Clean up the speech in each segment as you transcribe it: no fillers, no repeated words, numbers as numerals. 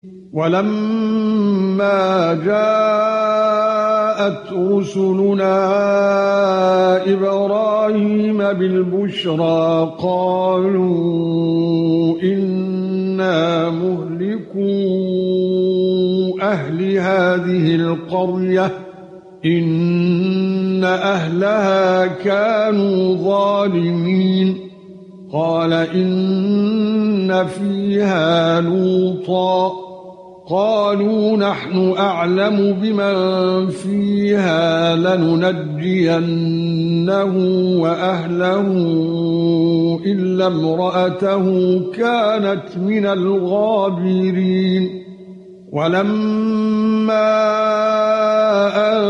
وَلَمَّا جَاءَتْ رُسُلُنَا إِبْرَاهِيمَ بِالْبُشْرَى قَالُوا إِنَّا مُهْلِكُو أَهْلِ هَذِهِ الْقَرْيَةِ إِنَّ أَهْلَهَا كَانُوا ظَالِمِينَ قَالَ إِنَّ فِيهَا لُوطًا قالوا نحن أعلم بمن فيها لننجينه وأهله إلا امرأته كانت من الغابرين ولما أن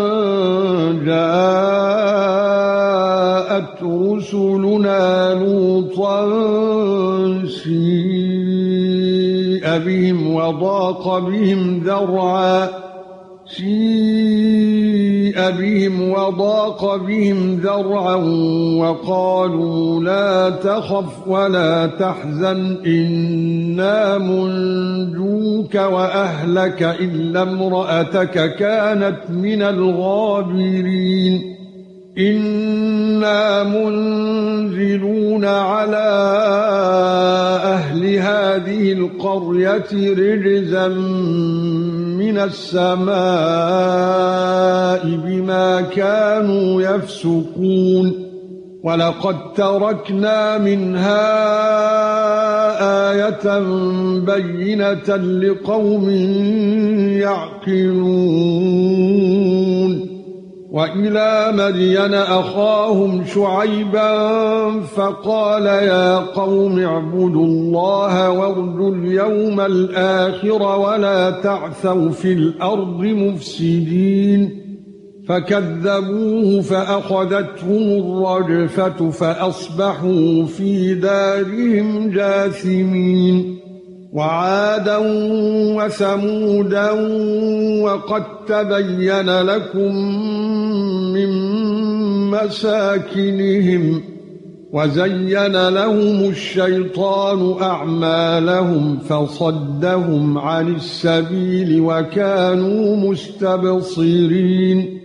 جاءت رسلنا لوطا سيء بهم وضاق بهم ذرعا وقالوا لا تخف ولا تحزن إنا منجوك وأهلك إلا امرأتك كانت من الغابرين إنا منزلون على أهل هذه القرية رجزا من السماء بما كانوا يفسقون ولقد تركنا منها آية بينة لقوم يعقلون وَإِلَى مَدْيَنَ أَخَاهُمْ شُعَيْبًا فَقَالَ يَا قَوْمِ اعْبُدُوا اللَّهَ وَارْجُوا الْيَوْمَ الْآخِرَ وَلَا تَعْثَوْا فِي الْأَرْضِ مُفْسِدِينَ فَكَذَّبُوهُ فَأَخَذَتْهُمُ الرَّجْفَةُ فَأَصْبَحُوا فِي دَارِهِمْ جَاثِمِينَ وَعَادًا وَثَمُودًا وَقَدْ تَبَيَّنَ لَكُم مِّن مَّسَاكِنِهِمْ وَزَيَّنَ لَهُمُ الشَّيْطَانُ أَعْمَالَهُمْ فَصَدَّهُمْ عَنِ السَّبِيلِ وَكَانُوا مُسْتَبْصِرِينَ